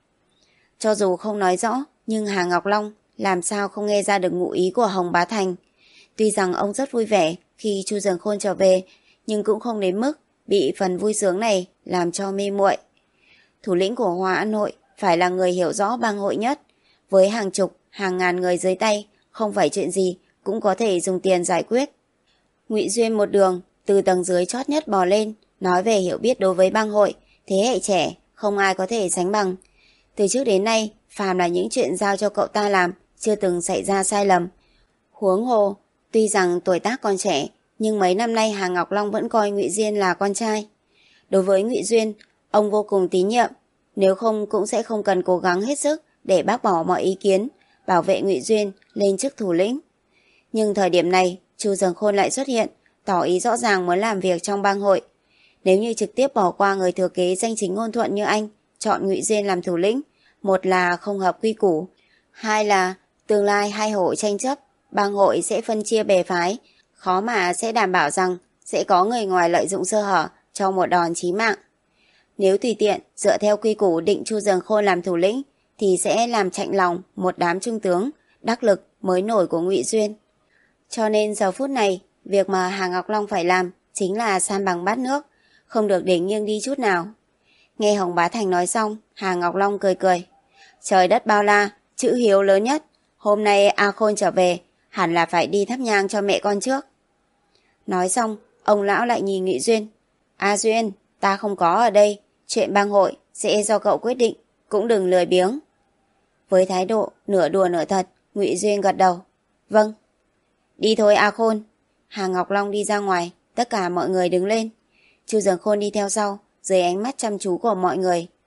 Cho dù không nói rõ, nhưng Hà Ngọc Long làm sao không nghe ra được ngụ ý của Hồng Bá Thành. Tuy rằng ông rất vui vẻ khi Chu Dường Khôn trở về, nhưng cũng không đến mức bị phần vui sướng này làm cho mê muội. Thủ lĩnh của Hòa An Hội phải là người hiểu rõ bang hội nhất, với hàng chục, hàng ngàn người dưới tay, không phải chuyện gì cũng có thể dùng tiền giải quyết. Ngụy Duyên một đường từ tầng dưới chót nhất bò lên, nói về hiểu biết đối với bang hội, thế hệ trẻ không ai có thể sánh bằng. Từ trước đến nay, phàm là những chuyện giao cho cậu ta làm, chưa từng xảy ra sai lầm. Huống hồ, tuy rằng tuổi tác còn trẻ, nhưng mấy năm nay Hà Ngọc Long vẫn coi Ngụy Duyên là con trai. Đối với Ngụy Duyên, ông vô cùng tín nhiệm, nếu không cũng sẽ không cần cố gắng hết sức để bác bỏ mọi ý kiến, bảo vệ Ngụy Duyên lên chức thủ lĩnh. Nhưng thời điểm này, Chu Dường Khôn lại xuất hiện, tỏ ý rõ ràng muốn làm việc trong bang hội. Nếu như trực tiếp bỏ qua người thừa kế danh chính ngôn thuận như anh, chọn Ngụy Duyên làm thủ lĩnh, một là không hợp quy củ, hai là tương lai hai hội tranh chấp, bang hội sẽ phân chia bè phái, khó mà sẽ đảm bảo rằng sẽ có người ngoài lợi dụng sơ hở cho một đòn chí mạng. Nếu tùy tiện dựa theo quy củ định Chu Dường Khôn làm thủ lĩnh, thì sẽ làm chạnh lòng một đám trung tướng đắc lực mới nổi của Ngụy Duyên. Cho nên giờ phút này, việc mà Hà Ngọc Long phải làm chính là san bằng bát nước, không được để nghiêng đi chút nào. Nghe Hồng Bá Thành nói xong, Hà Ngọc Long cười cười. Trời đất bao la, chữ hiếu lớn nhất. Hôm nay A Khôn trở về, hẳn là phải đi thắp nhang cho mẹ con trước. Nói xong, ông lão lại nhìn Ngụy Duyên. A Duyên, ta không có ở đây, chuyện bang hội sẽ do cậu quyết định, cũng đừng lười biếng. Với thái độ nửa đùa nửa thật, Ngụy Duyên gật đầu. Vâng. Đi thôi A Khôn. Hà Ngọc Long đi ra ngoài, tất cả mọi người đứng lên. Chu Dường Khôn đi theo sau, dưới ánh mắt chăm chú của mọi người,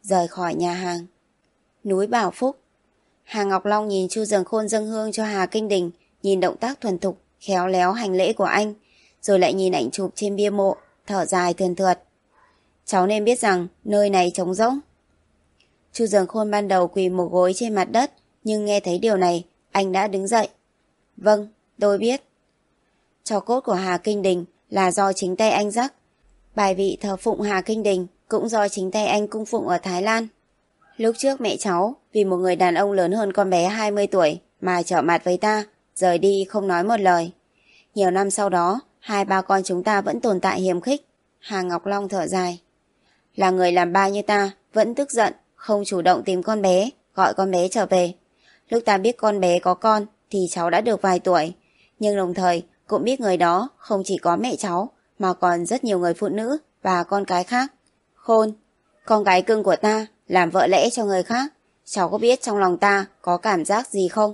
rời khỏi nhà hàng. Núi Bảo Phúc. Hà Ngọc Long nhìn Chu Dường Khôn dâng hương cho Hà Kinh Đình, nhìn động tác thuần thục, khéo léo hành lễ của anh, rồi lại nhìn ảnh chụp trên bia mộ, thở dài thườn thượt. Cháu nên biết rằng nơi này trống rỗng. Chu Dường Khôn ban đầu quỳ một gối trên mặt đất, nhưng nghe thấy điều này, anh đã đứng dậy. Vâng, tôi biết. Tro cốt của Hà Kinh Đình là do chính tay anh rắc. Bài vị thờ phụng Hà Kinh Đình cũng do chính tay anh cung phụng ở Thái Lan. Lúc trước mẹ cháu vì một người đàn ông lớn hơn con bé hai mươi tuổi mà trở mặt với ta, rời đi không nói một lời. Nhiều năm sau đó, hai ba con chúng ta vẫn tồn tại hiềm khích. Hà Ngọc Long thở dài. Là người làm ba như ta vẫn tức giận, không chủ động tìm con bé, gọi con bé trở về. Lúc ta biết con bé có con thì cháu đã được vài tuổi, nhưng đồng thời cũng biết người đó không chỉ có mẹ cháu mà còn rất nhiều người phụ nữ và con cái khác. Khôn, con gái cưng của ta làm vợ lẽ cho người khác, cháu có biết trong lòng ta có cảm giác gì không?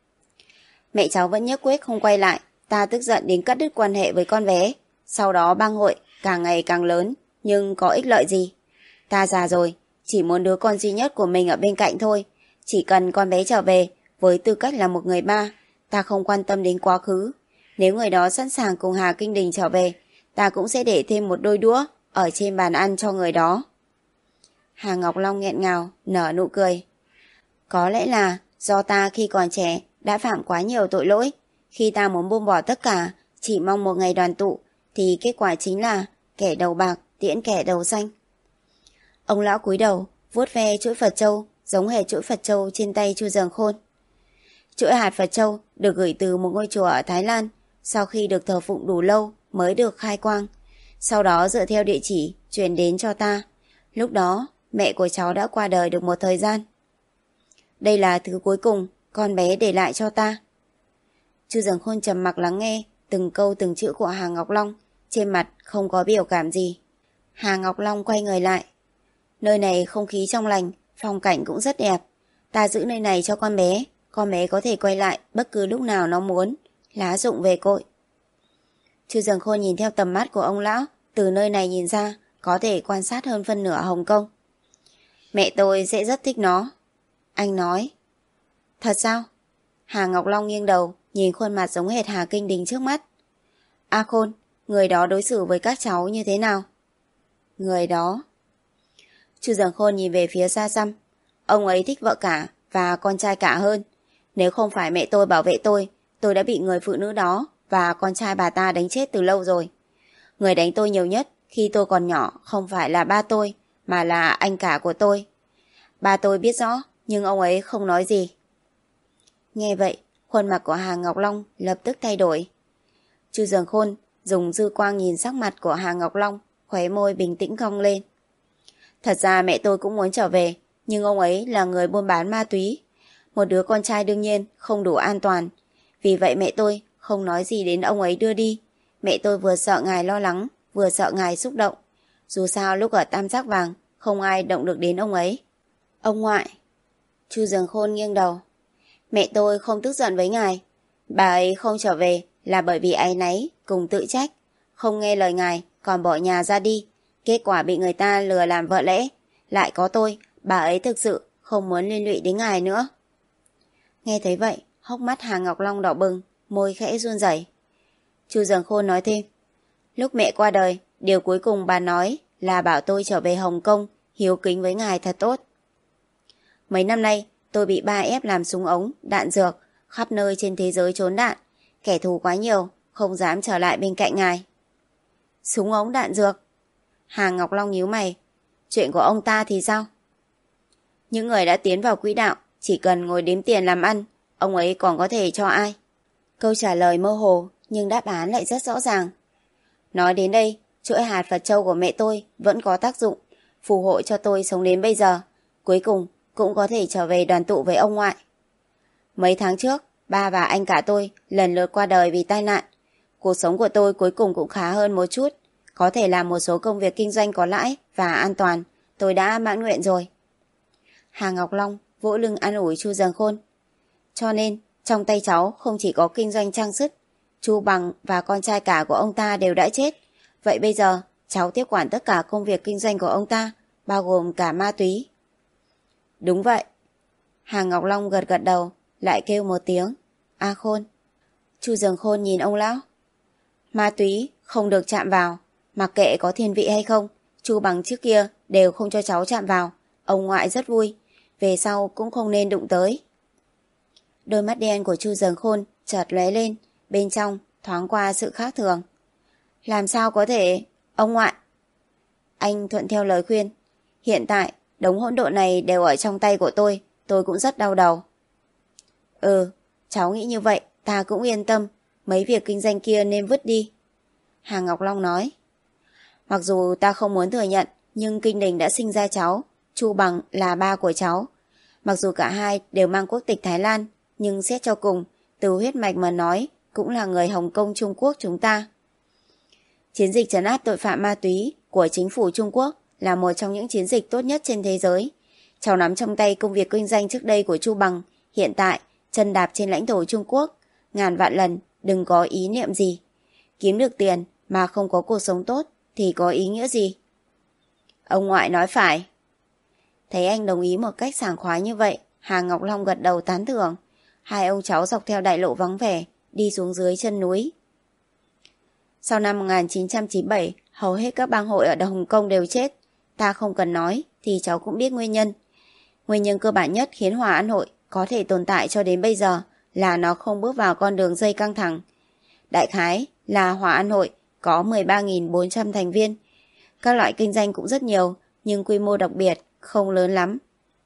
Mẹ cháu vẫn nhất quyết không quay lại, ta tức giận đến cắt đứt quan hệ với con bé. Sau đó bang hội càng ngày càng lớn, nhưng có ích lợi gì? Ta già rồi, chỉ muốn đứa con duy nhất của mình ở bên cạnh thôi. Chỉ cần con bé trở về, với tư cách là một người ba, ta không quan tâm đến quá khứ. Nếu người đó sẵn sàng cùng Hà Kinh Đình trở về, ta cũng sẽ để thêm một đôi đũa ở trên bàn ăn cho người đó. Hà Ngọc Long nghẹn ngào, nở nụ cười. Có lẽ là do ta khi còn trẻ đã phạm quá nhiều tội lỗi. Khi ta muốn buông bỏ tất cả, chỉ mong một ngày đoàn tụ, thì kết quả chính là kẻ đầu bạc tiễn kẻ đầu xanh. Ông lão cúi đầu, vuốt ve chuỗi Phật châu, giống hệt chuỗi Phật châu trên tay Chu Dường Khôn. Chuỗi hạt Phật châu được gửi từ một ngôi chùa ở Thái Lan, sau khi được thờ phụng đủ lâu mới được khai quang. Sau đó dựa theo địa chỉ truyền đến cho ta. Lúc đó mẹ của cháu đã qua đời được một thời gian. Đây là thứ cuối cùng con bé để lại cho ta. Chu Dường Khôn trầm mặc lắng nghe từng câu từng chữ của Hà Ngọc Long, trên mặt không có biểu cảm gì. Hà Ngọc Long quay người lại. Nơi này không khí trong lành, phong cảnh cũng rất đẹp. Ta giữ nơi này cho con bé, con bé có thể quay lại bất cứ lúc nào nó muốn. Lá rụng về cội. Chu Dường Khôn nhìn theo tầm mắt của ông lão, từ nơi này nhìn ra có thể quan sát hơn phân nửa Hồng Kông. Mẹ tôi sẽ rất thích nó. Anh nói. Thật sao? Hà Ngọc Long nghiêng đầu, nhìn khuôn mặt giống hệt Hà Kinh Đình trước mắt. A Khôn, người đó đối xử với các cháu như thế nào? Người đó. Chu Dường Khôn nhìn về phía xa xăm. Ông ấy thích vợ cả và con trai cả hơn. Nếu không phải mẹ tôi bảo vệ tôi, tôi đã bị người phụ nữ đó và con trai bà ta đánh chết từ lâu rồi. Người đánh tôi nhiều nhất khi tôi còn nhỏ không phải là ba tôi, mà là anh cả của tôi. Ba tôi biết rõ, nhưng ông ấy không nói gì. Nghe vậy, khuôn mặt của Hà Ngọc Long lập tức thay đổi. Chu Dường Khôn dùng dư quang nhìn sắc mặt của Hà Ngọc Long, khóe môi bình tĩnh cong lên. Thật ra mẹ tôi cũng muốn trở về, nhưng ông ấy là người buôn bán ma túy. Một đứa con trai đương nhiên không đủ an toàn. Vì vậy mẹ tôi không nói gì đến ông ấy đưa đi. Mẹ tôi vừa sợ ngài lo lắng, vừa sợ ngài xúc động. Dù sao lúc ở Tam Giác Vàng, không ai động được đến ông ấy. Ông ngoại. Chu Dường Khôn nghiêng đầu. Mẹ tôi không tức giận với ngài. Bà ấy không trở về là bởi vì áy náy cùng tự trách. Không nghe lời ngài, còn bỏ nhà ra đi. Kết quả bị người ta lừa làm vợ lẽ. Lại có tôi, bà ấy thực sự không muốn liên lụy đến ngài nữa. Nghe thấy vậy, hốc mắt Hà Ngọc Long đỏ bừng, môi khẽ run rẩy. Chu Dường Khôn nói thêm. Lúc mẹ qua đời, điều cuối cùng bà nói là bảo tôi trở về Hồng Kông, hiếu kính với ngài thật tốt. Mấy năm nay, tôi bị ba ép làm súng ống, đạn dược, khắp nơi trên thế giới trốn đạn. Kẻ thù quá nhiều, không dám trở lại bên cạnh ngài. Súng ống đạn dược? Hà Ngọc Long nhíu mày. Chuyện của ông ta thì sao? Những người đã tiến vào quỹ đạo, chỉ cần ngồi đếm tiền làm ăn, ông ấy còn có thể cho ai? Câu trả lời mơ hồ, nhưng đáp án lại rất rõ ràng. Nói đến đây, chuỗi hạt Phật châu của mẹ tôi vẫn có tác dụng, phù hộ cho tôi sống đến bây giờ. Cuối cùng cũng có thể trở về đoàn tụ với ông ngoại. Mấy tháng trước, ba và anh cả tôi lần lượt qua đời vì tai nạn. Cuộc sống của tôi cuối cùng cũng khá hơn một chút. Có thể làm một số công việc kinh doanh có lãi và an toàn. Tôi đã mãn nguyện rồi. Hà Ngọc Long vỗ lưng an ủi Chu Dường Khôn. Cho nên, trong tay cháu không chỉ có kinh doanh trang sức. Chu Bằng và con trai cả của ông ta đều đã chết. Vậy bây giờ, cháu tiếp quản tất cả công việc kinh doanh của ông ta, bao gồm cả ma túy. Đúng vậy. Hà Ngọc Long gật gật đầu, lại kêu một tiếng. A Khôn. Chu Dường Khôn nhìn ông lão. Ma túy không được chạm vào, mặc kệ có thiên vị hay không, Chu Bằng trước kia đều không cho cháu chạm vào. Ông ngoại rất vui, về sau cũng không nên đụng tới. Đôi mắt đen của Chu Dường Khôn chợt lóe lên, bên trong thoáng qua sự khác thường. Làm sao có thể, ông ngoại? Anh thuận theo lời khuyên. Hiện tại, đống hỗn độn này đều ở trong tay của tôi, tôi cũng rất đau đầu. Ừ, cháu nghĩ như vậy, ta cũng yên tâm, mấy việc kinh doanh kia nên vứt đi. Hà Ngọc Long nói. Mặc dù ta không muốn thừa nhận, nhưng Kinh Đình đã sinh ra cháu, Chu Bằng là ba của cháu. Mặc dù cả hai đều mang quốc tịch Thái Lan, nhưng xét cho cùng, từ huyết mạch mà nói, cũng là người Hồng Kông Trung Quốc chúng ta. Chiến dịch trấn áp tội phạm ma túy của chính phủ Trung Quốc là một trong những chiến dịch tốt nhất trên thế giới. Cháu nắm trong tay công việc kinh doanh trước đây của Chu Bằng, hiện tại chân đạp trên lãnh thổ Trung Quốc, ngàn vạn lần đừng có ý niệm gì. Kiếm được tiền mà không có cuộc sống tốt thì có ý nghĩa gì? Ông ngoại nói phải. Thấy anh đồng ý một cách sảng khoái như vậy, Hà Ngọc Long gật đầu tán thưởng. Hai ông cháu dọc theo đại lộ vắng vẻ, đi xuống dưới chân núi. Sau năm một nghìn chín trăm chín mươi bảy, hầu hết các bang hội ở Hồng Kông đều chết. Ta không cần nói thì cháu cũng biết nguyên nhân. Nguyên nhân cơ bản nhất khiến Hòa An Hội có thể tồn tại cho đến bây giờ là nó không bước vào con đường dây căng thẳng. Đại khái là Hòa An Hội có mười ba nghìn bốn trăm thành viên. Các loại kinh doanh cũng rất nhiều, nhưng quy mô đặc biệt, không lớn lắm.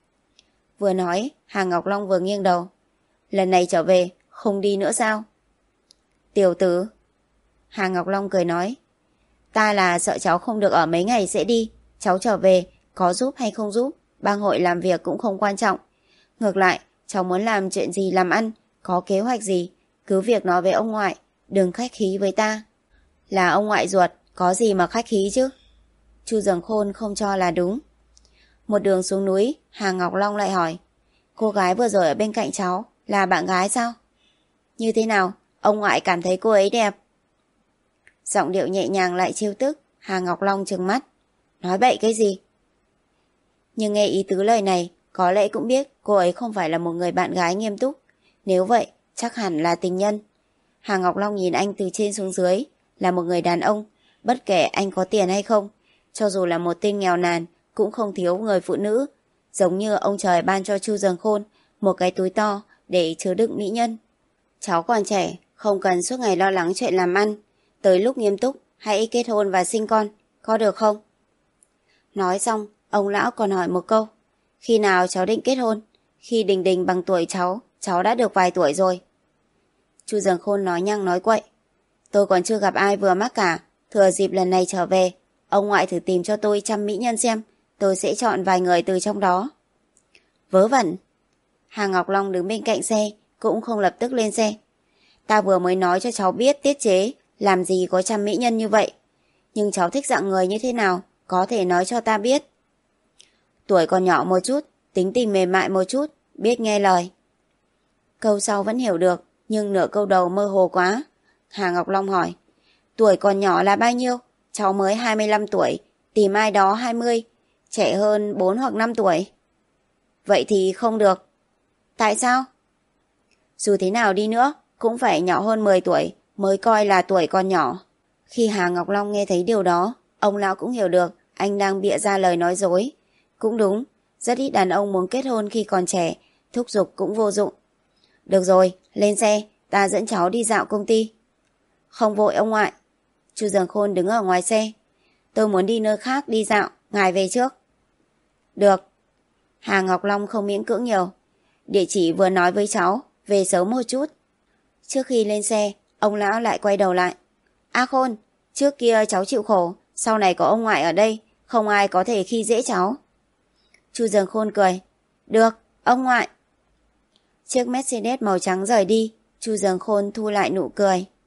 Vừa nói, Hà Ngọc Long vừa nghiêng đầu. Lần này trở về, không đi nữa sao? Tiểu tử. Hà Ngọc Long cười nói. Ta là sợ cháu không được ở mấy ngày sẽ đi. Cháu trở về, có giúp hay không giúp, bang hội làm việc cũng không quan trọng. Ngược lại, cháu muốn làm chuyện gì làm ăn, có kế hoạch gì, cứ việc nói với ông ngoại, đừng khách khí với ta. Là ông ngoại ruột, có gì mà khách khí chứ? Chu Dường Khôn không cho là đúng. Một đường xuống núi, Hà Ngọc Long lại hỏi. Cô gái vừa rồi ở bên cạnh cháu là bạn gái sao? Như thế nào? Ông ngoại cảm thấy cô ấy đẹp. Giọng điệu nhẹ nhàng lại trêu tức. Hà Ngọc Long trừng mắt. Nói bậy cái gì? Nhưng nghe ý tứ lời này, có lẽ cũng biết cô ấy không phải là một người bạn gái nghiêm túc. Nếu vậy, chắc hẳn là tình nhân. Hà Ngọc Long nhìn anh từ trên xuống dưới. Là một người đàn ông, bất kể anh có tiền hay không, cho dù là một tên nghèo nàn, cũng không thiếu người phụ nữ. Giống như ông trời ban cho Chu Dường Khôn một cái túi to để chứa đựng mỹ nhân. Cháu còn trẻ, không cần suốt ngày lo lắng chuyện làm ăn. Tới lúc nghiêm túc, hãy kết hôn và sinh con, có được không? Nói xong, ông lão còn hỏi một câu. Khi nào cháu định kết hôn? Khi Đình Đình bằng tuổi cháu, cháu đã được vài tuổi rồi. Chu Dường Khôn nói nhăng nói quậy. Tôi còn chưa gặp ai vừa mắt cả. Thừa dịp lần này trở về, ông ngoại thử tìm cho tôi trăm mỹ nhân xem. Tôi sẽ chọn vài người từ trong đó. Vớ vẩn. Hà Ngọc Long đứng bên cạnh xe, cũng không lập tức lên xe. Ta vừa mới nói cho cháu biết tiết chế, làm gì có trăm mỹ nhân như vậy. Nhưng cháu thích dạng người như thế nào, có thể nói cho ta biết. Tuổi còn nhỏ một chút, tính tình mềm mại một chút, biết nghe lời. Câu sau vẫn hiểu được, nhưng nửa câu đầu mơ hồ quá. Hà Ngọc Long hỏi. Tuổi còn nhỏ là bao nhiêu? Cháu mới hai mươi lăm tuổi, tìm ai đó hai mươi, trẻ hơn bốn hoặc năm tuổi. Vậy thì không được. Tại sao? Dù thế nào đi nữa, cũng phải nhỏ hơn mười tuổi mới coi là tuổi còn nhỏ. Khi Hà Ngọc Long nghe thấy điều đó, ông lão cũng hiểu được anh đang bịa ra lời nói dối. Cũng đúng, rất ít đàn ông muốn kết hôn khi còn trẻ, thúc giục cũng vô dụng. Được rồi, lên xe, ta dẫn cháu đi dạo công ty. Không vội ông ngoại. Chu Dường Khôn đứng ở ngoài xe. Tôi muốn đi nơi khác đi dạo, ngài về trước. Được. Hà Ngọc Long không miễn cưỡng nhiều. Địa chỉ vừa nói với cháu, về sớm một chút. Trước khi lên xe, ông lão lại quay đầu lại. A Khôn, trước kia cháu chịu khổ, sau này có ông ngoại ở đây, không ai có thể khi dễ cháu. Chu Dường Khôn cười. Được, ông ngoại. Chiếc Mercedes màu trắng rời đi, Chu Dường Khôn thu lại nụ cười.